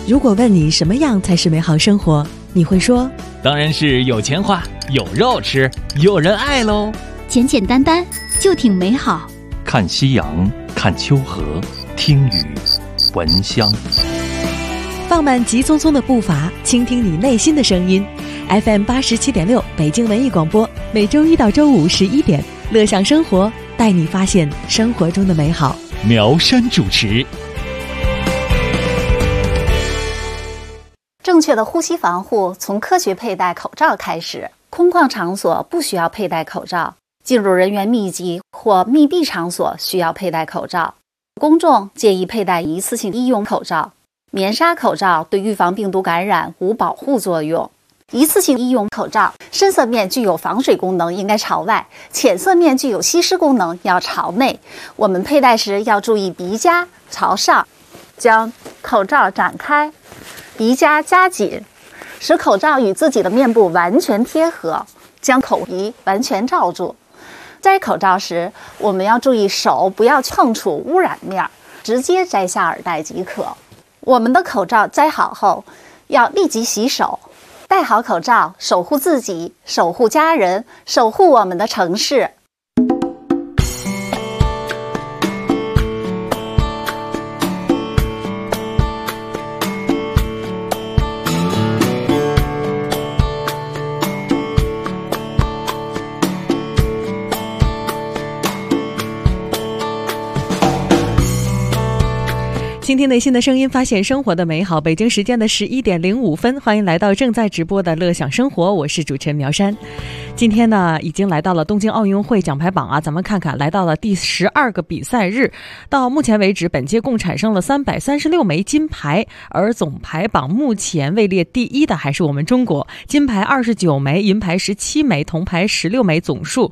如果问你什么样才是美好生活，你会说当然是有钱花，有肉吃，有人爱喽。 简简单单就挺美好。 看夕阳，看秋河，听雨，闻香。 放慢急匆匆的步伐，倾听你内心的声音。FM 87.6北京文艺广播，每周一到周五11点，乐享生活，带你发现生活中的美好。 苗山主持。 正确的呼吸防护从科学佩戴口罩开始。空旷场所不需要佩戴口罩，进入人员密集或密闭场所需要佩戴口罩。公众建议佩戴一次性医用口罩。棉纱口罩对预防病毒感染无保护作用。一次性医用口罩深色面具有防水功能，应该朝外；浅色面具有吸湿功能，要朝内。我们佩戴时要注意鼻夹朝上，将口罩展开，鼻夹夹紧，使口罩与自己的面部完全贴合，将口鼻完全罩住。摘口罩时，我们要注意手不要碰触污染面，直接摘下耳带即可。我们的口罩摘好后，要立即洗手。戴好口罩，守护自己，守护家人，守护我们的城市。 倾听内心的声音，发现生活的美好。北京时间的11点05分，欢迎来到正在直播的乐享生活，我是主持人苗山。今天呢，已经来到了东京奥运会奖牌榜啊，咱们看看，来到了第12个比赛日。到目前为止，本届共产生了336枚金牌，而总排榜目前位列第一的还是我们中国，金牌29枚，银牌17枚，铜牌16枚，总数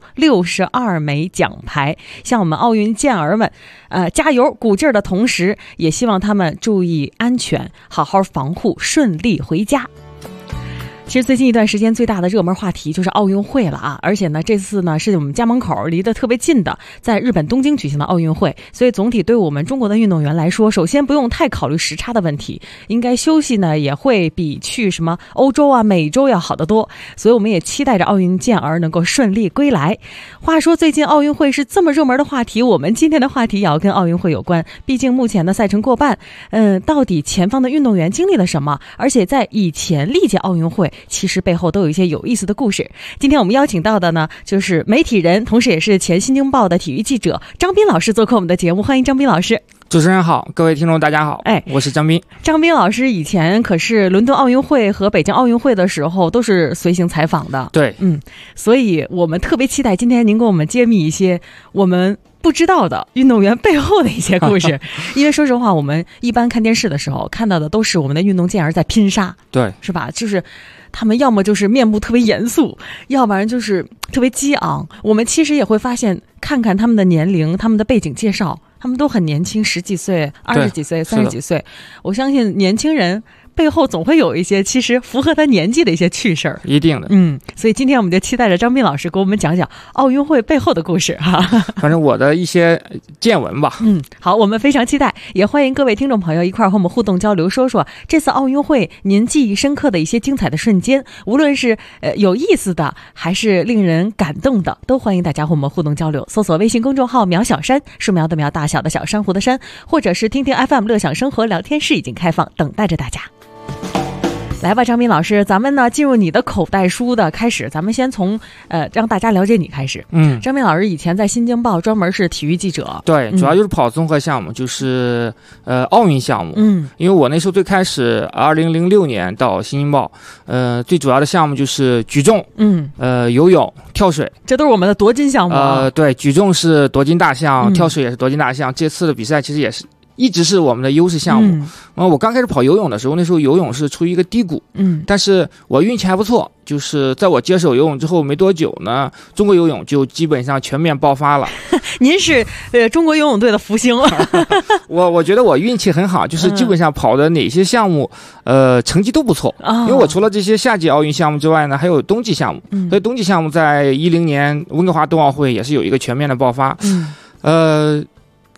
62枚奖牌。向我们奥运健儿们加油鼓劲儿的同时，也希望他们注意安全，好好防护，顺利回家。其实最近一段时间最大的热门话题就是奥运会了啊！而且呢，这次呢是我们家门口离得特别近的，在日本东京举行的奥运会，所以总体对我们中国的运动员来说，首先不用太考虑时差的问题，应该休息呢也会比去什么欧洲啊、美洲要好得多，所以我们也期待着奥运健儿能够顺利归来。话说最近奥运会是这么热门的话题，我们今天的话题也要跟奥运会有关，毕竟目前的赛程过半，到底前方的运动员经历了什么？而且在以前历届奥运会其实背后都有一些有意思的故事。今天我们邀请到的呢，就是媒体人，同时也是前新京报的体育记者张斌老师做客我们的节目，欢迎张斌老师。 主持人好，各位听众大家好，我是张斌。 张斌老师以前可是伦敦奥运会和北京奥运会的时候都是随行采访的， 对， 所以我们特别期待今天您给我们揭秘一些我们不知道的运动员背后的一些故事。因为说实话，我们一般看电视的时候看到的都是我们的运动健儿在拼杀， 对， 是吧？就是他们要么就是面部特别严肃，要不然就是特别激昂。我们其实也会发现，看看他们的年龄，他们的背景介绍，他们都很年轻，10几岁、20几岁、30几岁。我相信年轻人背后总会有一些其实符合他年纪的一些趣事儿， 一定的。 所以今天我们就期待着张斌老师给我们讲讲奥运会背后的故事哈。 反正我的一些见闻吧。 好，我们非常期待，也欢迎各位听众朋友一块儿和我们互动交流，说说这次奥运会您记忆深刻的一些精彩的瞬间，无论是有意思的还是令人感动的，都欢迎大家和我们互动交流。搜索微信公众号苗小山，树苗的苗，大小的小，珊瑚的珊，或者是听听 FM 乐享生活聊天室已经开放，等待着大家。来吧，张斌老师，咱们呢进入你的口袋书的开始，咱们先从让大家了解你开始。张斌老师以前在新京报专门是体育记者， 对，主要就是跑综合项目，就是奥运项目。因为我那时候最开始2006年到新京报，最主要的项目就是举重，游泳、跳水， 这都是我们的夺金项目啊。 对，举重是夺金大项，跳水也是夺金大项。这次的比赛其实也是一直是我们的优势项目。我刚开始跑游泳的时候，那时候游泳是处于一个低谷，但是我运气还不错，就是在我接手游泳之后没多久呢，中国游泳就基本上全面爆发了。 您是中国游泳队的福星。 我觉得我运气很好，就是基本上跑的哪些项目成绩都不错，因为我除了这些夏季奥运项目之外呢，还有冬季项目，所以冬季项目在2010年温哥华冬奥会也是有一个全面的爆发。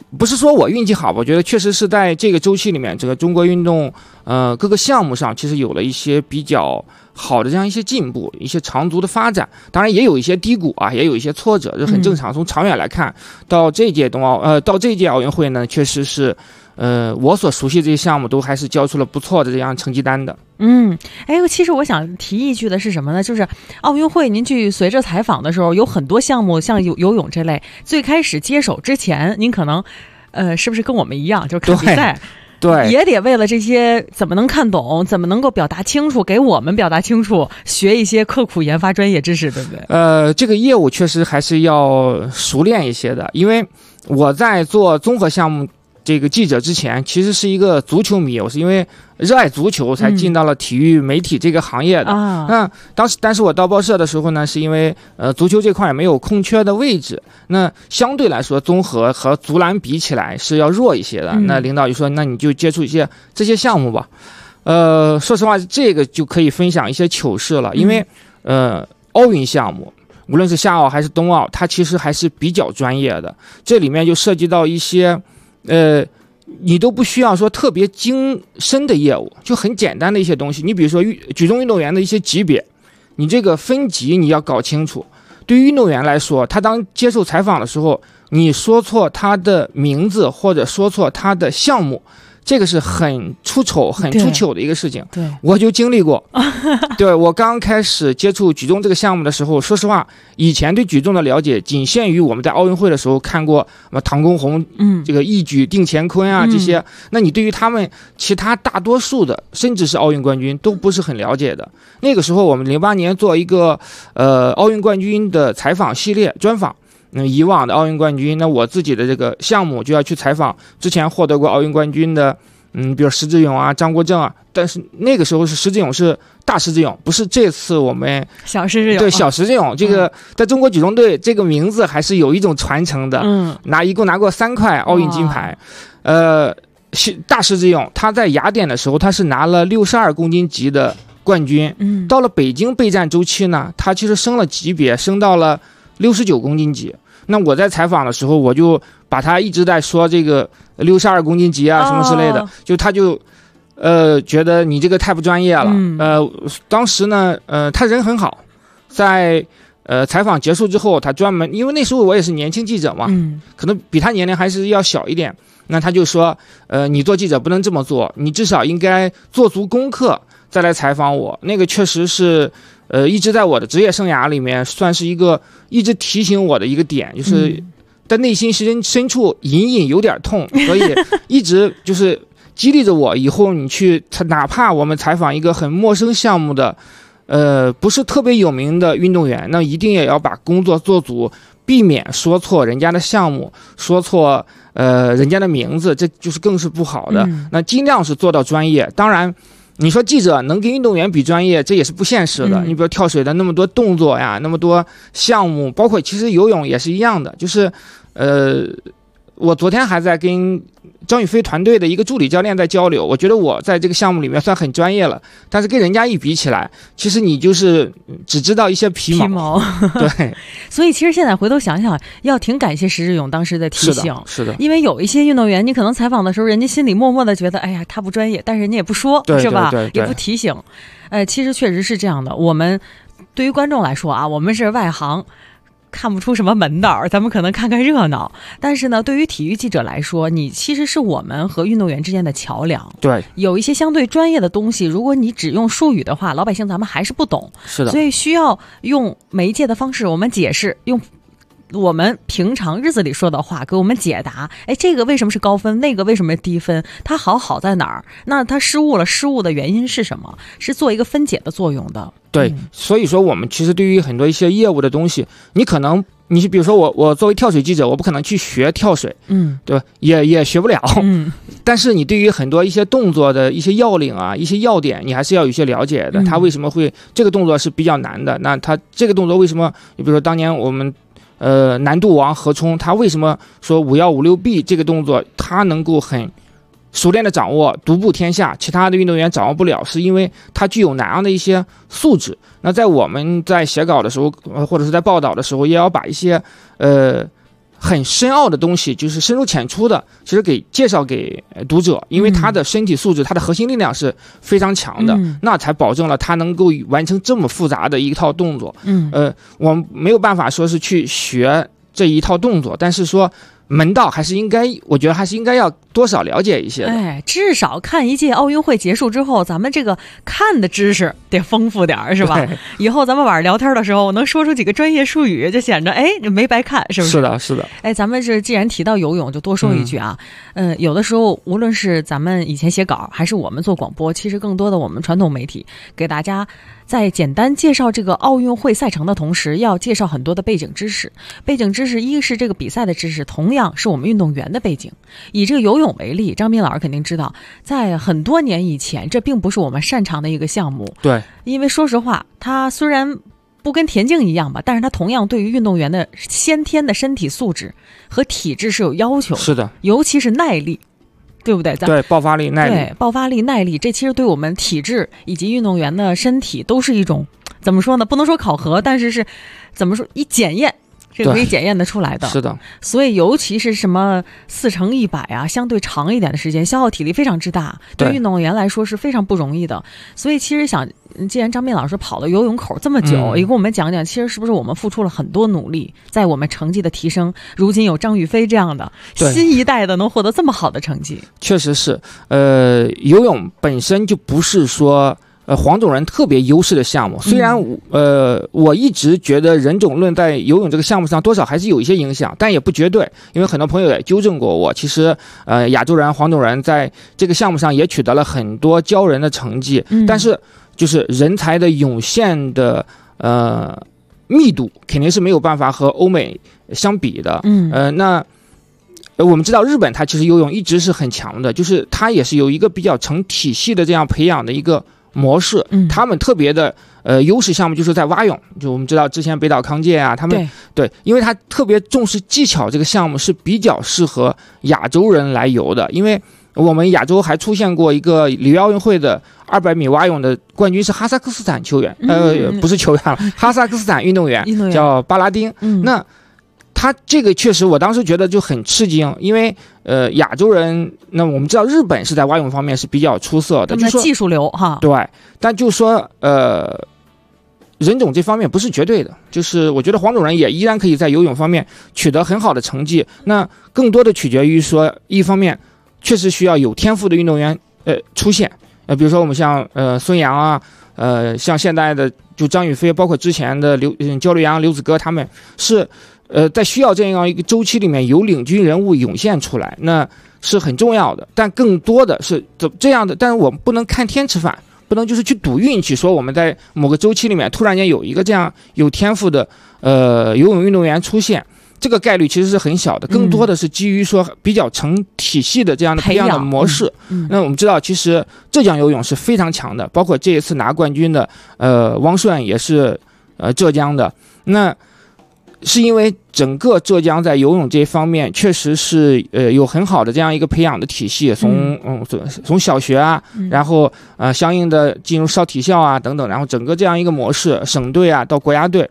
不是说我运气好，我觉得确实是在这个周期里面，这个中国运动各个项目上其实有了一些比较好的这样一些进步，一些长足的发展，当然也有一些低谷啊，也有一些挫折，这很正常。从长远来看，到这届奥运会呢，确实是我所熟悉的这些项目都还是交出了不错的这样成绩单的。 其实我想提一句的是什么呢？就是奥运会您去随着采访的时候，有很多项目像游泳这类，最开始接手之前，您可能是不是跟我们一样，就是看比赛？ 对， 也得为了这些怎么能看懂，怎么能够表达清楚，给我们表达清楚，学一些刻苦研发专业知识，对不对？ 这个业务确实还是要熟练一些的，因为我在做综合项目这个记者之前，其实是一个足球迷，我是因为热爱足球才进到了体育媒体这个行业的。但是我到报社的时候呢，是因为足球这块也没有空缺的位置，那相对来说综合和足篮比起来是要弱一些的。那领导就说，那你就接触一些这些项目吧。说实话，这个就可以分享一些糗事了，因为奥运项目无论是夏奥还是冬奥，它其实还是比较专业的，这里面就涉及到一些你都不需要说特别精深的业务，就很简单的一些东西。你比如说举重运动员的一些级别，你这个分级你要搞清楚。对于运动员来说，他当接受采访的时候，你说错他的名字或者说错他的项目，这个是很出丑很出糗的一个事情。 对， 我就经历过。对，我刚开始接触举重这个项目的时候，说实话，以前对举重的了解仅限于我们在奥运会的时候看过唐功红这个一举定乾坤啊这些，那你对于他们其他大多数的甚至是奥运冠军都不是很了解的。那个时候我们08年做一个奥运冠军的采访系列专访，以往的奥运冠军，那我自己的这个项目就要去采访之前获得过奥运冠军的，比如石智勇啊、张国政啊，但是那个时候是石智勇是大石智勇，不是这次我们小石智勇。 对，小石智勇这个在中国举重队这个名字还是有一种传承的，一共拿过3块奥运金牌。大石智勇他在雅典的时候，他是拿了62公斤级的冠军，到了北京备战周期呢，他其实升了级别，升到了69公斤级。那我在采访的时候，我就把他一直在说这个62公斤级啊什么之类的，就他就觉得你这个太不专业了。当时呢他人很好，在采访结束之后，他专门，因为那时候我也是年轻记者嘛，可能比他年龄还是要小一点，那他就说你做记者不能这么做，你至少应该做足功课再来采访我。那个确实是一直在我的职业生涯里面算是一个一直提醒我的一个点，就是在内心深处隐隐有点痛，所以一直就是激励着我，以后你去哪怕我们采访一个很陌生项目的不是特别有名的运动员，那一定也要把工作做足，避免说错人家的项目，说错人家的名字，这就是更是不好的。那尽量是做到专业。当然你说记者能跟运动员比专业，这也是不现实的。你比如跳水的那么多动作呀，那么多项目，包括其实游泳也是一样的，就是我昨天还在跟张雨霏团队的一个助理教练在交流，我觉得我在这个项目里面算很专业了，但是跟人家一比起来，其实你就是只知道一些皮毛。对， 所以其实现在回头想想，要挺感谢石智勇当时的提醒。 是的， 因为有一些运动员，你可能采访的时候，人家心里默默的觉得，哎呀，他不专业，但是人家也不说，是吧？也不提醒。其实确实是这样的。我们对于观众来说啊，我们是外行，看不出什么门道，咱们可能看看热闹。但是呢，对于体育记者来说，你其实是我们和运动员之间的桥梁。 对， 有一些相对专业的东西，如果你只用术语的话，老百姓咱们还是不懂。 是的， 所以需要用媒介的方式，我们解释，用我们平常日子里说的话给我们解答。哎，这个为什么是高分，那个为什么是低分，它好在哪儿，那它失误的原因是什么，是做一个分解的作用的。 对，所以说我们其实对于很多一些业务的东西，你比如说我作为跳水记者，我不可能去学跳水，对吧？也学不了，但是你对于很多一些动作的一些要领啊、一些要点，你还是要有一些了解的。它为什么会这个动作是比较难的？那它这个动作为什么？你比如说当年我们难度王何冲，他为什么说5156B 这个动作他能够很熟练的掌握，独步天下，其他的运动员掌握不了，是因为他具有哪样的一些素质。那在我们在写稿的时候，或者是在报道的时候，也要把一些很深奥的东西，就是深入浅出的，其实给介绍给读者，因为他的身体素质，他的核心力量是非常强的，那才保证了他能够完成这么复杂的一套动作。我们没有办法说是去学这一套动作，但是说门道还是应该，我觉得还是应该要多少了解一些的。 至少看一届奥运会结束之后，咱们这个看的知识得丰富点，是吧？以后咱们晚上聊天的时候，我能说出几个专业术语，就显着没白看，是不是？ 是的，是的。 咱们既然提到游泳，就多说一句啊。有的时候，无论是咱们以前写稿，还是我们做广播，其实更多的我们传统媒体给大家在简单介绍这个奥运会赛程的同时，要介绍很多的背景知识。背景知识一是这个比赛的知识，同样是我们运动员的背景。以这个游泳为例，张斌老师肯定知道，在很多年以前，这并不是我们擅长的一个项目。 对， 因为说实话，它虽然不跟田径一样吧，但是它同样对于运动员的先天的身体素质和体质是有要求的。 是的， 尤其是耐力。对不对？ 对，爆发力、耐力。 对，爆发力、耐力，这其实对我们体质以及运动员的身体都是一种怎么说呢？不能说考核，但是怎么说？一检验，这个可以检验得出来的。 是的。 所以，尤其是什么4×100啊，相对长一点的时间，消耗体力非常之大，对运动员来说是非常不容易的。所以，其实既然张斌老师跑了游泳口这么久，也跟我们讲讲，其实是不是我们付出了很多努力，在我们成绩的提升。如今有张雨霏这样的新一代的能获得这么好的成绩， 确实是。游泳本身就不是说黄种人特别优势的项目，虽然我一直觉得人种论在游泳这个项目上多少还是有一些影响，但也不绝对，因为很多朋友也纠正过我，其实亚洲人、黄种人在这个项目上也取得了很多骄人的成绩，但是就是人才的涌现的密度肯定是没有办法和欧美相比的。那我们知道日本它其实游泳一直是很强的，就是它也是有一个比较成体系的这样培养的一个模式。他们特别的优势项目就是在蛙泳，就我们知道之前北岛康介啊，他们 对，因为他特别重视技巧，这个项目是比较适合亚洲人来游的。因为我们亚洲还出现过一个里约奥运会的200米蛙泳的冠军是哈萨克斯坦球员，不是球员了，哈萨克斯坦运动员叫巴拉丁。那他这个确实我当时觉得就很吃惊，因为亚洲人，那我们知道日本是在蛙泳方面是比较出色的， 他们的技术流哈。 对，但就说人种这方面不是绝对的，就是我觉得黄种人也依然可以在游泳方面取得很好的成绩。那更多的取决于说，一方面确实需要有天赋的运动员出现，比如说我们像孙杨啊，像现在的就张雨霏，包括之前的焦刘洋、刘子歌，他们是在需要这样一个周期里面有领军人物涌现出来，那是很重要的。但更多的是这样的，但是我们不能看天吃饭，不能就是去赌运气，说我们在某个周期里面突然间有一个这样有天赋的游泳运动员出现，这个概率其实是很小的，更多的是基于说比较成体系的这样的培养的模式。那我们知道，其实浙江游泳是非常强的，包括这一次拿冠军的汪顺也是浙江的。那是因为整个浙江在游泳这方面确实是有很好的这样一个培养的体系，从小学啊，然后相应的进入少体校啊等等，然后整个这样一个模式，省队啊到国家队，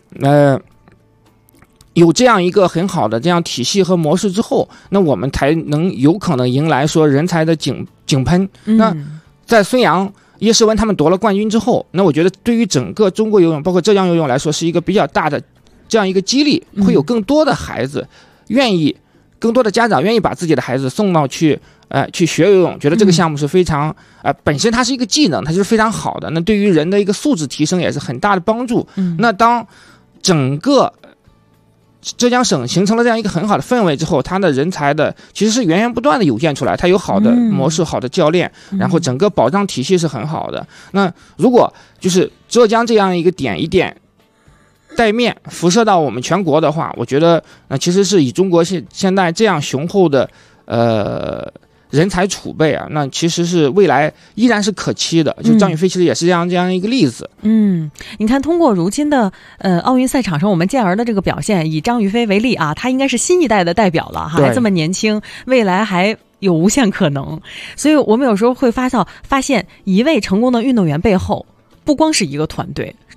有这样一个很好的这样体系和模式之后，那我们才能有可能迎来说人才的井喷。那在孙杨、叶诗文他们夺了冠军之后，那我觉得对于整个中国游泳，包括浙江游泳来说，是一个比较大的这样一个激励，会有更多的孩子愿意，更多的家长愿意把自己的孩子送到去学游泳，觉得这个项目是非常本身它是一个技能，它就是非常好的，那对于人的一个素质提升也是很大的帮助。那当整个浙江省形成了这样一个很好的氛围之后，它的人才的其实是源源不断的涌现出来，它有好的模式、好的教练，然后整个保障体系是很好的。那如果就是浙江这样一个点一点带面辐射到我们全国的话，我觉得其实是以中国现在这样雄厚的人才储备啊，那其实是未来依然是可期的。就张雨霏其实也是这样一个例子。 你看通过如今的奥运赛场上我们健儿的这个表现，以张雨霏为例啊，她应该是新一代的代表了哈，还这么年轻，未来还有无限可能。所以我们有时候会发现一位成功的运动员背后不光是一个团队，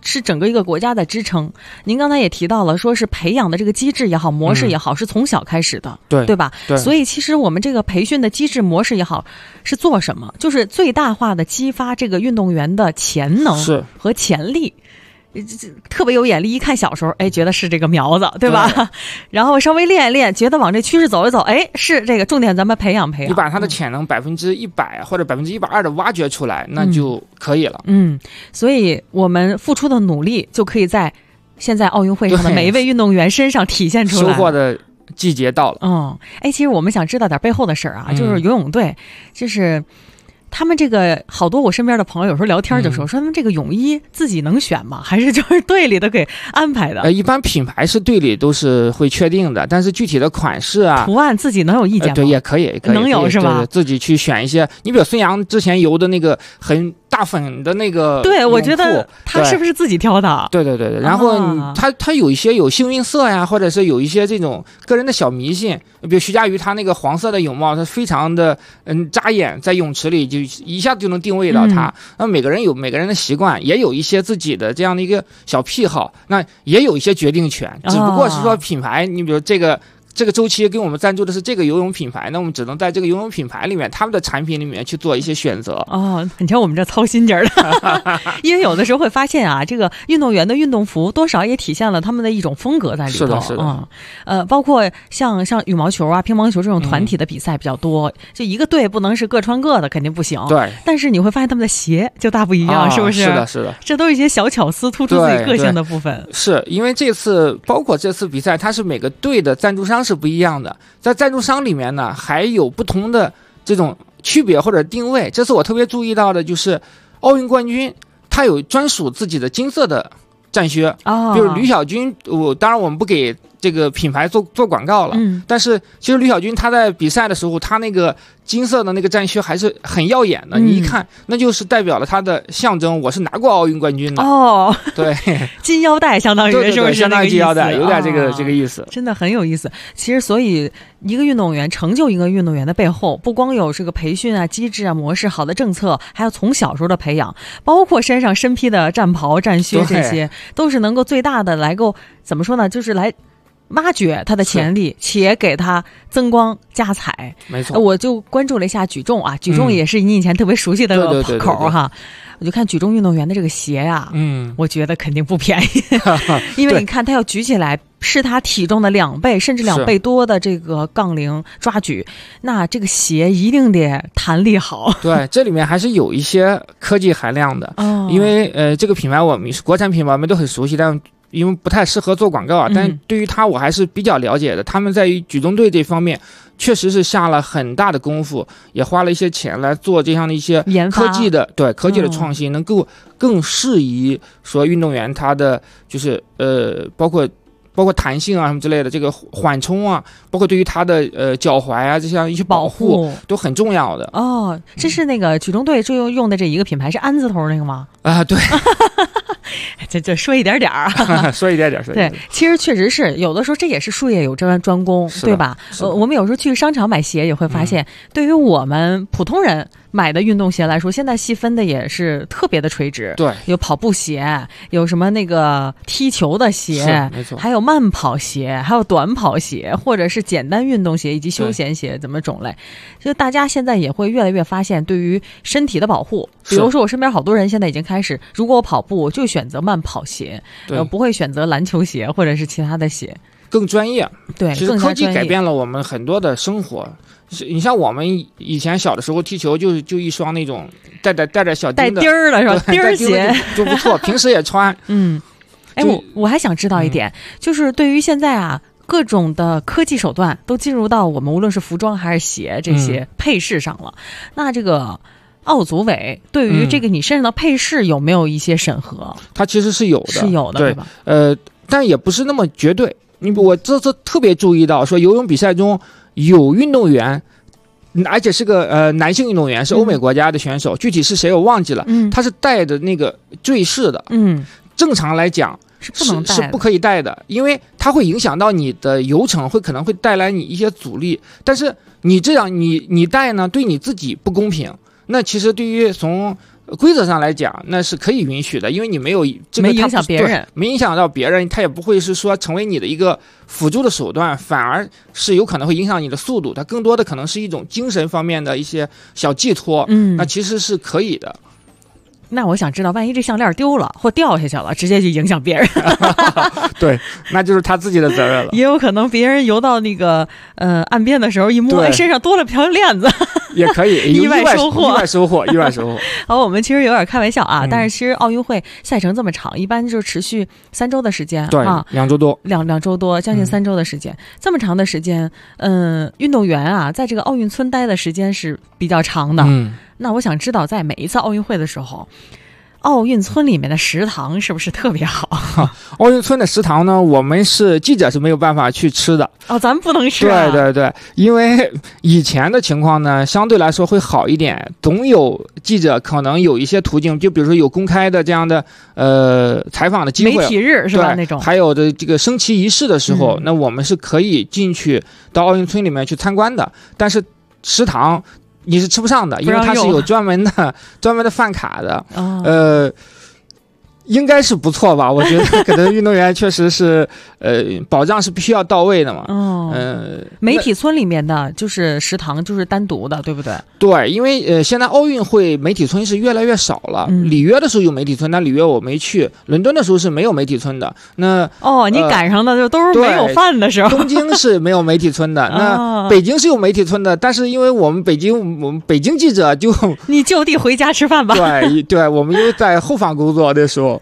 是整个一个国家的支撑。您刚才也提到了，说是培养的这个机制也好，模式也好，是从小开始的，对吧？ 对。 所以其实我们这个培训的机制模式也好，是做什么？就是最大化的激发这个运动员的潜能和潜力。特别有眼力，一看小时候，哎，觉得是这个苗子，对吧？对然后稍微练一练，觉得往这趋势走一走，哎，是这个重点，咱们培养。 你把他的潜能100%或者120%的挖掘出来，那就可以了。 所以我们付出的努力就可以在现在奥运会上的每一位运动员身上体现出来。 收获的季节到了。 其实我们想知道点背后的事儿啊，就是游泳队，就是他们这个好多我身边的朋友有时候聊天就说他们这个泳衣自己能选吗？还是就是队里都给安排的？ 一般品牌是队里都是会确定的，但是具体的款式啊、 图案自己能有意见吗？ 对，也可以， 能有是吧？ 对，自己去选一些。你比如孙杨之前游的那个很大粉的那个， 对，我觉得他是不是自己挑的？ 对。然后他有一些有幸运色呀，或者是有一些这种个人的小迷信，比如徐嘉余他那个黄色的泳帽，它非常的扎眼，在泳池里就一下子就能定位到他。那每个人有每个人的习惯，也有一些自己的这样的一个小癖好，那也有一些决定权。只不过是说品牌，你比如这个周期给我们赞助的是这个游泳品牌，那我们只能在这个游泳品牌里面，他们的产品里面去做一些选择。 你瞧我们这操心劲儿的，因为有的时候会发现啊，这个运动员的运动服多少也体现了他们的一种风格在里头。 是的。 包括像羽毛球啊、乒乓球这种团体的比赛比较多，就一个队不能是各穿各的，肯定不行。 对。 但是你会发现他们的鞋就大不一样，是不是？ 是的。 这都是一些小巧思，突出自己个性的部分。 是因为包括这次比赛，它是每个队的赞助商是不一样的，在赞助商里面呢，还有不同的这种区别或者定位。这次我特别注意到的就是奥运冠军他有专属自己的金色的战靴，比如吕小军，当然我们不给这个品牌做广告了，但是其实吕小军他在比赛的时候，他那个金色的那个战靴还是很耀眼的，你一看那就是代表了他的象征，我是拿过奥运冠军的。对， 金腰带相当于是不是？ 相当于金腰带，有点这个意思， 真的很有意思。其实所以一个运动员成就一个运动员的背后，不光有这个培训啊、机制啊、模式、好的政策，还有从小时候的培养，包括身上身披的战袍、战靴，这些都是能够最大的来够怎么说呢？就是来挖掘他的潜力，且给他增光加彩。 没错， 我就关注了一下举重啊，举重也是你以前特别熟悉的口哈。我就看举重运动员的这个鞋啊，我觉得肯定不便宜，因为你看他要举起来是他体重的2倍甚至2倍多的这个杠铃抓举，那这个鞋一定得弹力好。 对，这里面还是有一些科技含量的，因为这个品牌我们国产品牌我们都很熟悉，但因为不太适合做广告啊，但对于他我还是比较了解的。他们在于举重队这方面确实是下了很大的功夫，也花了一些钱来做这样的一些科技的创新，能够更适宜说运动员他的就是包括弹性啊什么之类的，这个缓冲啊，包括对于他的脚踝啊这样一些保护都很重要的。 这是那个举重队就用的这一个品牌是安字头那个吗？ 对。 这说一点啊， 说一点。 对，其实确实是有的时候这也是术业有专攻，对吧？我们有时候去商场买鞋也会发现，对于我们普通人买的运动鞋来说，现在细分的也是特别的垂直。 对， 有跑步鞋，有什么那个踢球的鞋， 没错， 还有慢跑鞋，还有短跑鞋，或者是简单运动鞋以及休闲鞋，怎么种类？就大家现在也会越来越发现，对于身体的保护，比如说我身边好多人现在已经开始，如果我跑步就选择慢跑鞋，不会选择篮球鞋或者是其他的鞋， 更专业。 对， 其实科技改变了我们很多的生活。你像我们以前小的时候踢球就一双那种带着小钉的带钉儿的是吧？钉儿鞋就不错，平时也穿。 我还想知道一点，就是对于现在啊，各种的科技手段都进入到我们无论是服装还是鞋这些配饰上了。那这个奥组委对于这个你身上的配饰有没有一些审核？ 它其实是有的， 对吧？ 但也不是那么绝对。我这次特别注意到，说游泳比赛中有运动员，而且是个男性运动员，是欧美国家的选手，具体是谁我忘记了。他是带着那个坠饰的。正常来讲是不可以带的，因为它会影响到你的游程，可能会带来你一些阻力。但是你这样你带呢，对你自己不公平。那其实对于从规则上来讲，那是可以允许的，因为你没有这个没影响别人， 没影响到别人，它也不会是说成为你的一个辅助的手段，反而是有可能会影响你的速度。它更多的可能是一种精神方面的一些小寄托，那其实是可以的。 那我想知道，万一这项链丢了或掉下去了，直接就影响别人， 对，那就是他自己的责任了。 也有可能别人游到那个岸边的时候一摸，身上多了条链子， 也可以意外收获， 意外收获。 好，我们其实有点开玩笑啊，但是其实奥运会赛程这么长，一般就持续3周的时间， 对啊，2周多， 两周多，将近3周的时间，这么长的时间，运动员啊，在这个奥运村待的时间是比较长的，那我想知道，在每一次奥运会的时候，奥运村里面的食堂是不是特别好？ 奥运村的食堂呢，我们是记者是没有办法去吃的。 咱们不能吃啊。 对，因为以前的情况呢，相对来说会好一点，总有记者可能有一些途径，就比如说有公开的这样的采访的机会， 媒体日是吧？那种还有的这个升旗仪式的时候，那我们是可以进去到奥运村里面去参观的，但是食堂你是吃不上的，因为它是有专门的饭卡的，应该是不错吧？我觉得可能运动员确实是保障是必须要到位的嘛。 媒体村里面的就是食堂就是单独的，对不对？ 对，因为现在奥运会媒体村是越来越少了。里约的时候有媒体村，但里约我没去。伦敦的时候是没有媒体村的。那你赶上的就都是没有饭的时候。 东京是没有媒体村的，那北京是有媒体村的，但是因为我们北京记者就你就地回家吃饭吧。 对，我们因为在后方工作的时候。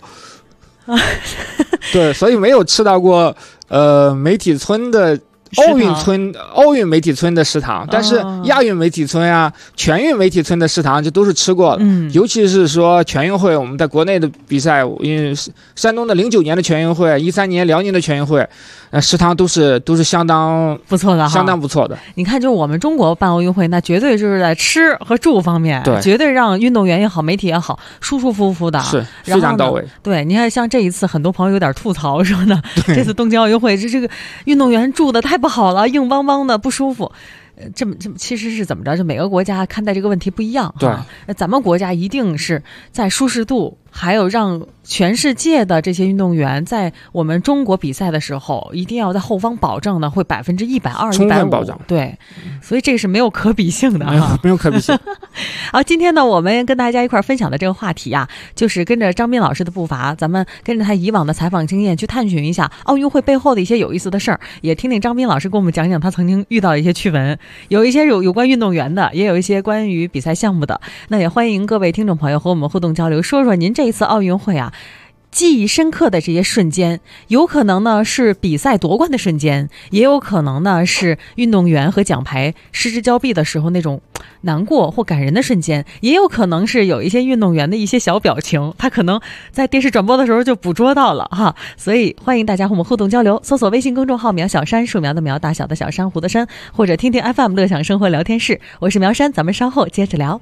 对，所以没有吃到过媒体村的奥运媒体村的食堂，但是亚运媒体村啊、全运媒体村的食堂就都是吃过了。尤其是说全运会，我们在国内的比赛，因为山东的09年的全运会、13年辽宁的全运会，食堂都是相当不错的， 相当不错的。 你看，就我们中国办奥运会，那绝对就是在吃和住方面，绝对让运动员也好、媒体也好，舒舒服服的， 是非常到位。 对，你看，像这一次，很多朋友有点吐槽说呢，这次东京奥运会这个运动员住的太不好了，硬邦邦的不舒服。这么其实是怎么着？就每个国家看待这个问题不一样。 对， 咱们国家一定是在舒适度，还有让全世界的这些运动员在我们中国比赛的时候，一定要在后方保证的会120%、 充分保障。 对，所以这是没有可比性的， 没有可比性。 好，今天呢，我们跟大家一块分享的这个话题啊，就是跟着张斌老师的步伐，咱们跟着他以往的采访经验去探寻一下奥运会背后的一些有意思的事儿，也听听张斌老师给我们讲讲他曾经遇到的一些趣闻，有一些有关运动员的，也有一些关于比赛项目的。那也欢迎各位听众朋友和我们互动交流，说说您这一次奥运会啊记忆深刻的这些瞬间，有可能呢是比赛夺冠的瞬间，也有可能呢是运动员和奖牌失之交臂的时候那种难过或感人的瞬间，也有可能是有一些运动员的一些小表情，他可能在电视转播的时候就捕捉到了哈。所以欢迎大家和我们互动交流，搜索微信公众号苗小山，树苗的苗，大小的小，珊瑚的珊，或者听听 FM 乐享生活聊天室，我是苗山，咱们稍后接着聊。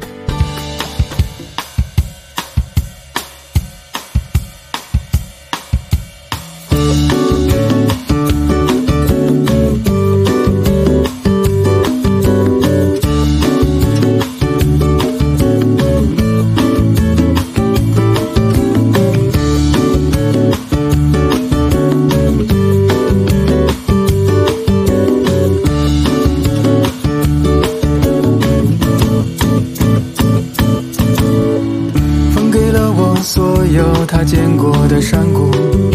他见过的山谷，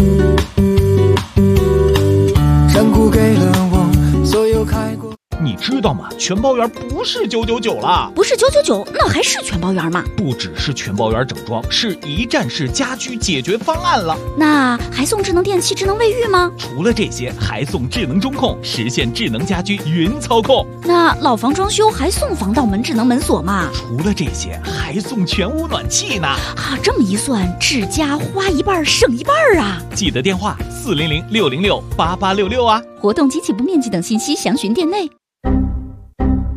山谷给了我所有开过。 你知道吗？全包圆不是999了， 不是999，那还是全包圆吗？ 不只是全包圆整装，是一站式家居解决方案了。 那还送智能电器、智能卫浴吗？ 除了这些，还送智能中控，实现智能家居云操控。 那老房装修还送防盗门、智能门锁吗？ 除了这些，还送全屋暖气呢。 这么一算，智家花一半省一半啊！ 记得电话400-606-8866啊。 活动及起步面积等信息详询店内。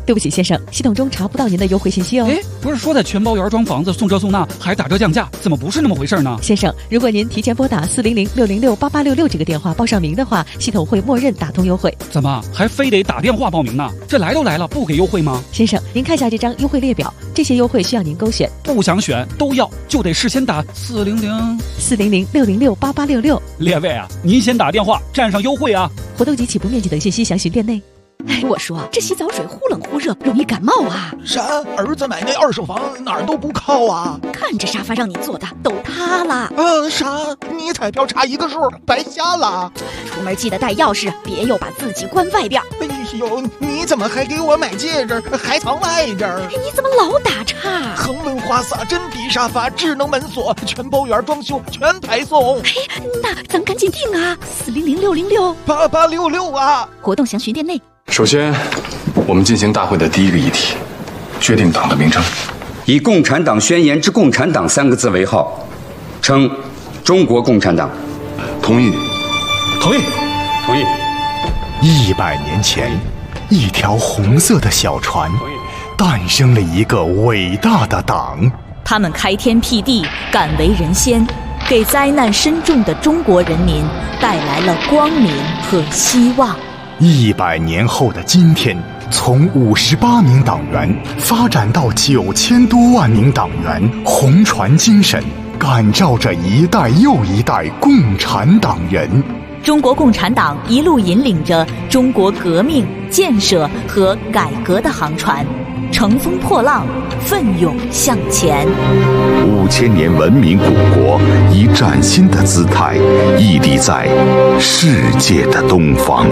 对不起先生，系统中查不到您的优惠信息哦。 不是说在全包原装房子送这送那还打折降价，怎么不是那么回事呢？ 先生，如果您提前拨打400-606-8866这个电话报上名的话，系统会默认打通优惠。 怎么还非得打电话报名呢？这来都来了，不给优惠吗？ 先生，您看下这张优惠列表，这些优惠需要您勾选。 不想选都要，就得事先打 400-606-8866。 列位啊，您先打电话占上优惠啊！ 活动及起步面积等信息详询店内。 我说这洗澡水忽冷忽热，容易感冒啊！ 啥？儿子买那二手房哪儿都不靠啊！ 看这沙发让你坐的都塌了。 啥？你彩票差一个数，白瞎了。 出门记得带钥匙，别又把自己关外边。 哎呦，你怎么还给我买戒指，还藏外边？ 你怎么老打岔？ 恒温花洒、真皮沙发、智能门锁，全包圆装修，全排送。 那咱赶紧订啊 ！400-606-8866啊！ 活动详询店内。 首先，我们进行大会的第一个议题，决定党的名称。 以《共产党宣言》之“共产党”3个字为号，称中国共产党。 同意。 同意。同意。 100年前，一条红色的小船，诞生了一个伟大的党。 他们开天辟地，敢为人先，给灾难深重的中国人民带来了光明和希望。 100年后的今天，从58名党员发展到9000多万名党员，红船精神感召着一代又一代共产党人。 中国共产党一路引领着中国革命、建设和改革的航船，乘风破浪，奋勇向前。 5000年文明古国以崭新的姿态屹立在世界的东方。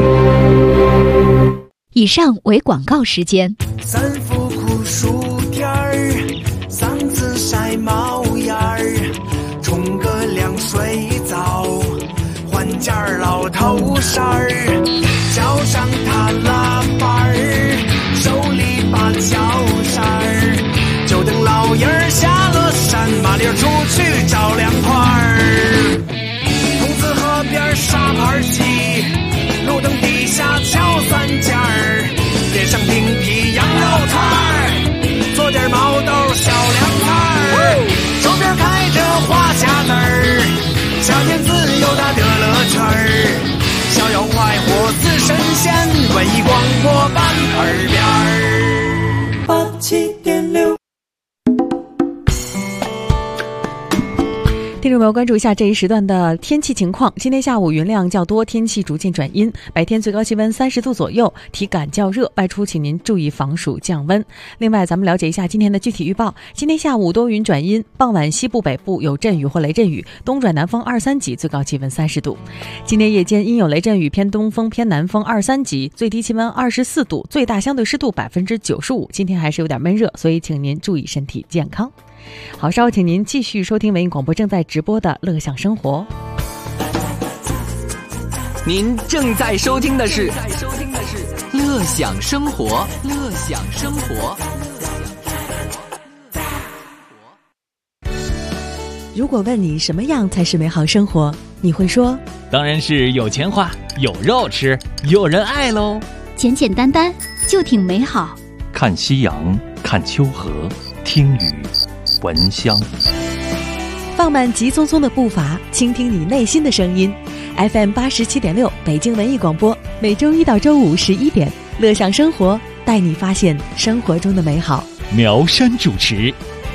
以上为广告时间。 三伏酷暑天儿，嗓子晒冒烟儿，冲个凉水澡，换件老头衫儿，脚上踏拉板儿，手里把脚扇儿，就等老爷儿下了山，麻溜出去找凉快儿。筒子河边沙盘棋，路灯底下敲三尖儿，点上冰皮羊肉串儿，做点毛豆小凉菜儿，手边开着花匣子儿，夏天自由的乐乐圈儿，逍遥快活似神仙，文艺广播版耳边儿87.6。 听众朋友，关注一下这一时段的天气情况。今天下午云量较多，天气逐渐转阴，白天最高气温30度左右，体感较热，外出请您注意防暑降温。另外，咱们了解一下今天的具体预报。今天下午多云转阴，傍晚西部北部有阵雨或雷阵雨，东转南风2、3级，最高气温30度。今天夜间阴有雷阵雨，偏东风偏南风2、3级，最低气温24度，最大相对湿度95%。今天还是有点闷热，所以请您注意身体健康。好，稍后请您继续收听文艺广播正在直播的乐享生活。 您正在收听的是乐享生活，乐享生活。 如果问你什么样才是美好生活，你会说当然是有钱花，有肉吃，有人爱喽。 简简单单就挺美好。 看夕阳，看秋荷，听雨，闻香。 放慢急匆匆的步伐，倾听你内心的声音。FM 87.6北京文艺广播，每周一到周五11点，乐享生活，带你发现生活中的美好。 苗山主持。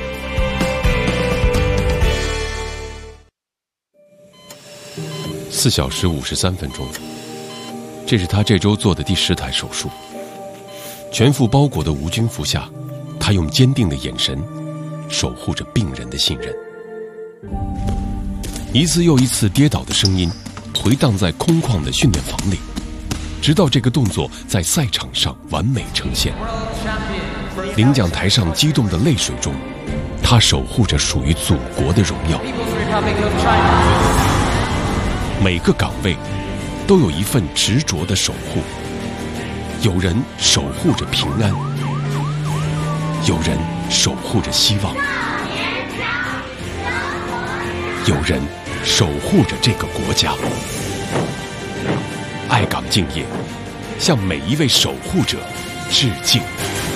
4小时53分钟，这是他这周做的第10台手术。全副包裹的无菌服下，他用坚定的眼神守护着病人的信任。一次又一次跌倒的声音回荡在空旷的训练房里，直到这个动作在赛场上完美呈现。领奖台上激动的泪水中，他守护着属于祖国的荣耀。每个岗位都有一份执着的守护，有人守护着平安，有人守护着希望，有人守护着这个国家。爱岗敬业，向每一位守护者致敬。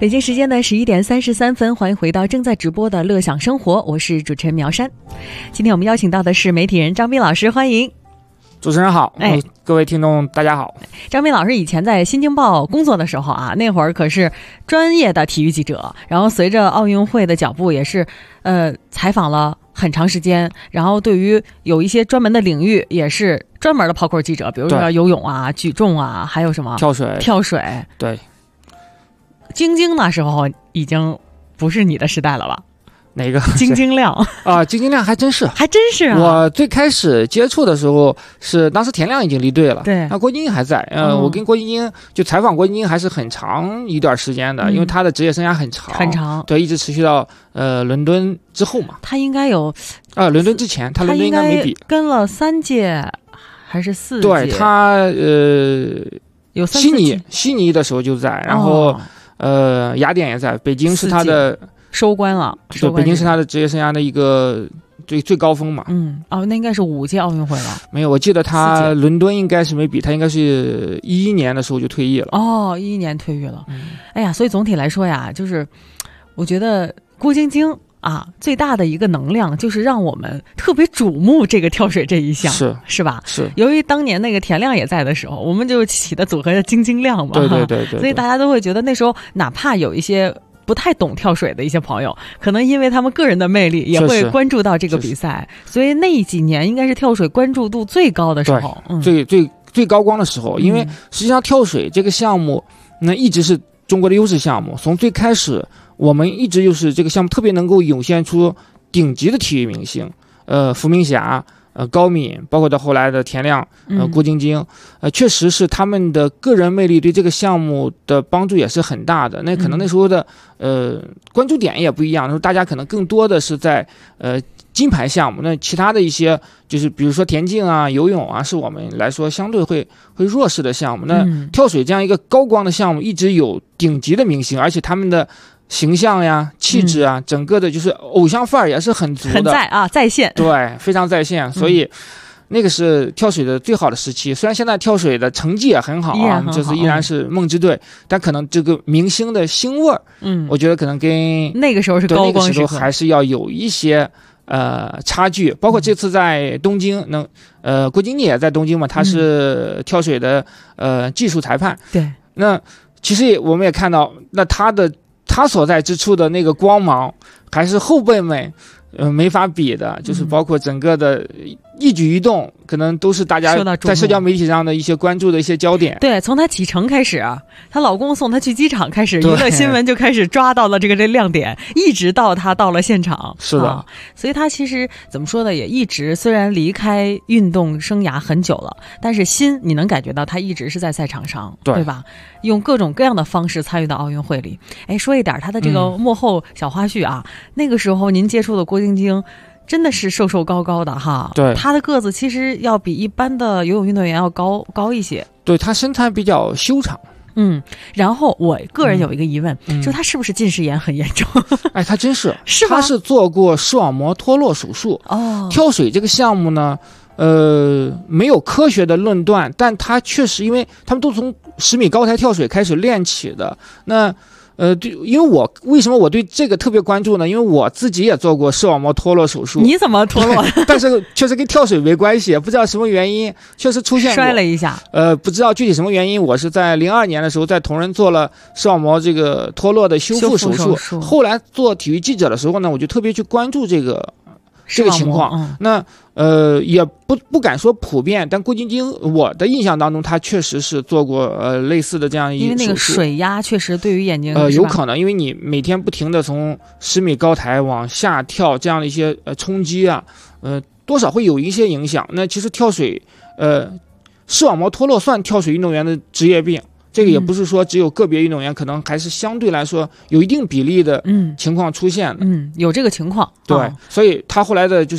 北京时间的11点33分，欢迎回到正在直播的乐享生活，我是主持人苗山。今天我们邀请到的是媒体人张斌老师，欢迎。 主持人好，各位听众大家好。 张斌老师以前在新京报工作的时候啊，那会儿可是专业的体育记者，然后随着奥运会的脚步也是采访了很长时间，然后对于有一些专门的领域也是专门的跑口记者，比如说游泳啊、举重啊，还有什么跳水。 对， 晶晶那时候已经不是你的时代了吧？ 哪个？ 晶晶亮啊，晶晶亮还真是啊！我最开始接触的时候是当时田亮已经离队了， 对， 那郭晶晶还在。我跟郭晶晶就采访郭晶晶还是很长一段时间的，因为他的职业生涯很长，对，一直持续到伦敦之后嘛。 他应该有伦敦之前，他伦敦应该没比， 跟了3届还是4届？ 对，他有悉尼的时候就在，然后雅典也在，北京是他的。 收官了， 对，北京是他的职业生涯的一个最高峰嘛。 那应该是5届奥运会了。 没有，我记得他伦敦应该是没比，他应该是11年的时候就退役了。 11年退役了。哎呀，所以总体来说呀，就是我觉得郭晶晶啊，最大的一个能量就是让我们特别瞩目这个跳水这一项，是吧？ 是。 由于当年那个田亮也在的时候，我们就起的组合叫晶晶亮嘛。 对， 所以大家都会觉得那时候哪怕有一些不太懂跳水的一些朋友，可能因为他们个人的魅力也会关注到这个比赛，所以那几年应该是跳水关注度最高的时候， 最高光的时候。因为实际上跳水这个项目那一直是中国的优势项目，从最开始我们一直就是这个项目特别能够涌现出顶级的体育明星，伏明霞、高敏，包括到后来的田亮、郭晶晶，确实是他们的个人魅力对这个项目的帮助也是很大的。那可能那时候的关注点也不一样，大家可能更多的是在金牌项目，那其他的一些就是比如说田径啊、游泳啊，是我们来说相对会弱势的项目。那跳水这样一个高光的项目，一直有顶级的明星，而且他们的形象呀、气质啊，整个的就是偶像范儿也是很足的， 在线， 对，非常在线。所以那个是跳水的最好的时期。虽然现在跳水的成绩也很好啊，就是依然是梦之队，但可能这个明星的星味儿，我觉得可能跟那个时候是高光时刻， 那个时候还是要有一些差距。包括这次在东京，郭晶晶也在东京嘛，他是跳水的技术裁判。 对， 那其实我们也看到，那他所在之处的那个光芒，还是后辈们没法比的，就是包括整个的一举一动，可能都是大家在社交媒体上的一些关注的一些焦点。 对，从她启程开始啊，她老公送她去机场开始，娱乐新闻就开始抓到了这亮点，一直到她到了现场。 是的， 所以她其实怎么说呢，也一直虽然离开运动生涯很久了，但是心你能感觉到她一直是在赛场上，对吧？用各种各样的方式参与到奥运会里。说一点她的这个幕后小花絮啊，那个时候您接触的郭晶晶真的是瘦高高的哈， 对， 他的个子其实要比一般的游泳运动员要高一些， 对，他身材比较修长。 然后我个人有一个疑问，就是他是不是近视眼很严重？ 他真是， 是吗？ 他是做过视网膜脱落手术。跳水这个项目呢，没有科学的论断，但他确实，因为他们都从10米高台跳水开始练起的，那。因为为什么我对这个特别关注呢？因为我自己也做过视网膜脱落手术。 你怎么脱落？ 但是确实跟跳水没关系，不知道什么原因，确实出现过摔了一下。 不知道具体什么原因。我是在02年的时候在同仁做了视网膜这个脱落的修复手术。后来做体育记者的时候呢，我就特别去关注这个情况。那也不敢说普遍，但郭晶晶我的印象当中，她确实是做过类似的这样一手术。 因为那个水压确实对于眼睛有可能，因为你每天不停的从10米高台往下跳，这样的一些冲击啊，多少会有一些影响。那其实跳水视网膜脱落算跳水运动员的职业病。这个也不是说只有个别运动员，可能还是相对来说有一定比例的情况出现的。 有这个情况。 对，所以他后来的就是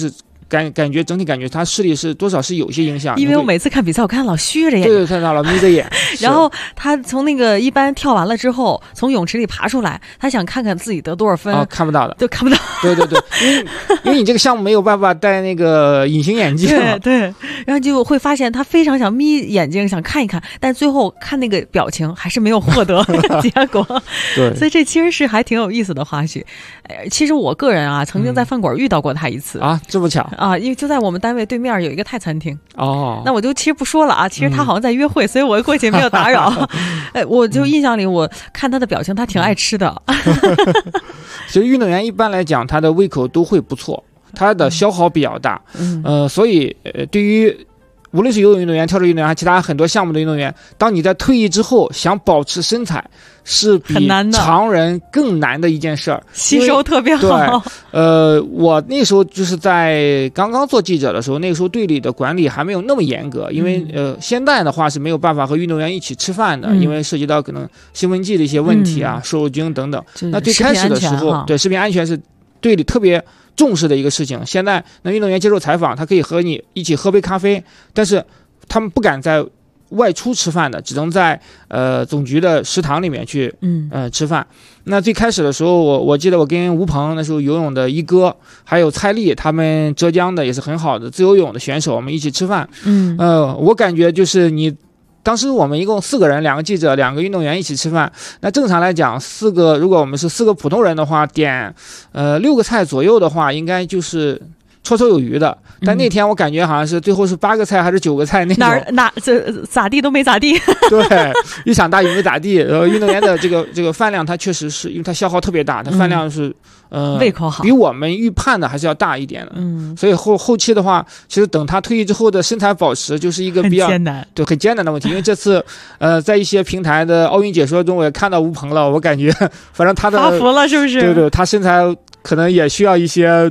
感觉整体感觉他视力是多少是有些影响。 因为我每次看比赛，我看老虚着眼， 对，看到老眯着眼。 然后他从那个一般跳完了之后，从泳池里爬出来，他想看看自己得多少分， 看不到的， 就看不到。 对，因为你这个项目没有办法戴那个隐形眼镜， 对，然后就会发现他非常想眯眼睛想看一看，但最后看那个表情还是没有获得结果。 对， 所以这其实是还挺有意思的花絮。其实我个人啊，曾经在饭馆遇到过他一次啊，这么巧啊，因为就在我们单位对面有一个泰餐厅哦。 那我就其实不说了啊，其实他好像在约会，所以我过去没有打扰。我就印象里我看他的表情，他挺爱吃的。 其实运动员一般来讲，他的胃口都会不错，他的消耗比较大，所以对于无论是游泳运动员、跳水运动员，还其他很多项目的运动员，当你在退役之后想保持身材，是比常人更难的一件事儿， 吸收特别好。 对，我那时候就是在刚刚做记者的时候，那个时候队里的管理还没有那么严格，因为现在的话是没有办法和运动员一起吃饭的，因为涉及到可能兴奋剂的一些问题啊、瘦肉精等等。那最开始的时候，对食品安全是队里特别重视的一个事情。现在那运动员接受采访，他可以和你一起喝杯咖啡，但是他们不敢在外出吃饭的，只能在总局的食堂里面去吃饭。那最开始的时候，我记得我跟吴鹏那时候游泳的一哥，还有蔡丽，他们浙江的也是很好的自由泳的选手，我们一起吃饭。我感觉就是当时我们一共4个人，2个记者，2个运动员一起吃饭。那正常来讲如果我们是4个普通人的话，点6个菜左右的话，应该就是绰绰有余的。但那天我感觉好像是最后是8个菜还是9个菜那种， 这咋地都没咋地。 对，一场大雨没咋地。然后运动员的这个饭量，他确实是因为他消耗特别大，他饭量是胃口好， 比我们预判的还是要大一点的。所以后期的话，其实等他退役之后的身材保持就是一个比较很艰难的问题。因为这次在一些平台的奥运解说中，我也看到吴鹏了，我感觉反正他的发福了，是不是？ 对，他身材可能也需要一些。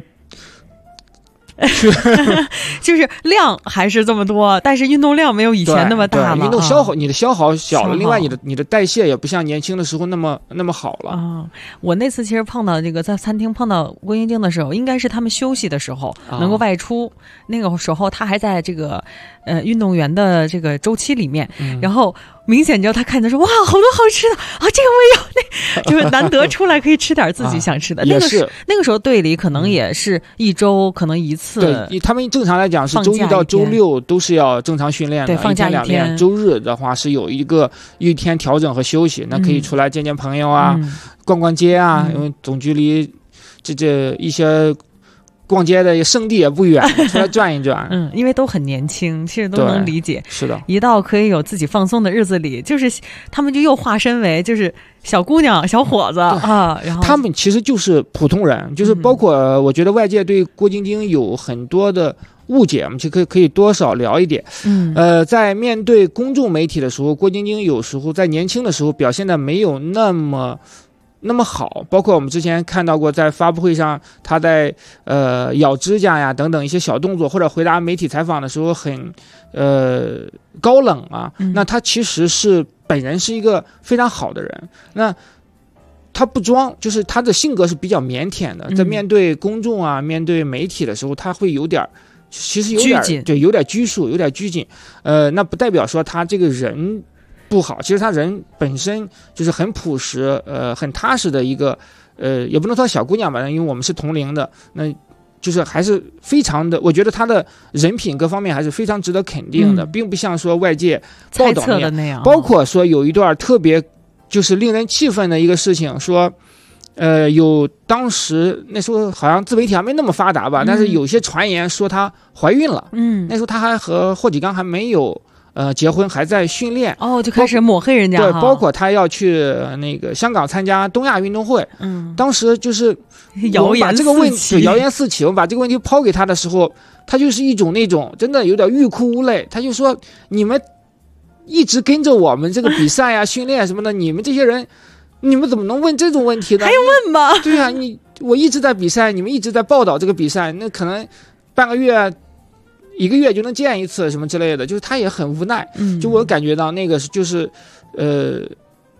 就是量还是这么多，但是运动量没有以前那么大了。 运动消耗，你的消耗小了，另外你的代谢也不像年轻的时候那么好了。 我那次其实碰到这个在餐厅碰到郭晶晶的时候，应该是他们休息的时候能够外出，那个时候他还在这个运动员的这个周期里面，然后明显就他看着说哇，好多好吃的啊，这个我也有，就是难得出来可以吃点自己想吃的。那个时候队里可能也是一周可能一次。 对，他们正常来讲是周1到周6都是要正常训练的， 对，放假 1天2练。周日的话是有一天调整和休息，那可以出来见见朋友啊，逛逛街啊，因为总局离这一些逛街的圣地也不远，出来转一转。 因为都很年轻，其实都能理解。 是的， 一到可以有自己放松的日子里，就是他们就又化身为就是小姑娘、小伙子啊。然后他们其实就是普通人，就是包括我觉得外界对郭晶晶有很多的误解，我们就可以多少聊一点。在面对公众媒体的时候，郭晶晶有时候在年轻的时候表现的没有那么好，包括我们之前看到过在发布会上他在咬指甲呀等等一些小动作，或者回答媒体采访的时候很高冷啊。那他其实本人是一个非常好的人，那他不装，就是他的性格是比较腼腆的，在面对公众啊面对媒体的时候，他会有点其实有点对，有点拘束，有点拘谨。那不代表说他这个人不好，其实他人本身就是很朴实，很踏实的一个，也不能说小姑娘吧，因为我们是同龄的，那就是还是非常的，我觉得他的人品各方面还是非常值得肯定的，并不像说外界报道那样。包括说有一段特别就是令人气愤的一个事情，说，有当时那时候好像自媒体还没那么发达吧，但是有些传言说她怀孕了，那时候她还和霍启刚还没有。结婚还在训练就开始抹黑人家。 对，包括他要去那个香港参加东亚运动会。当时就是谣言四起。我们把这个问题抛给他的时候，他就是一种那种真的有点欲哭无泪。他就说：“你们一直跟着我们这个比赛啊、训练什么的，你们这些人，你们怎么能问这种问题呢？ 还用问吗？ 对啊，我一直在比赛，你们一直在报道这个比赛，那可能半个月。1个月就能见一次什么之类的，就是他也很无奈。就我感觉到那个就是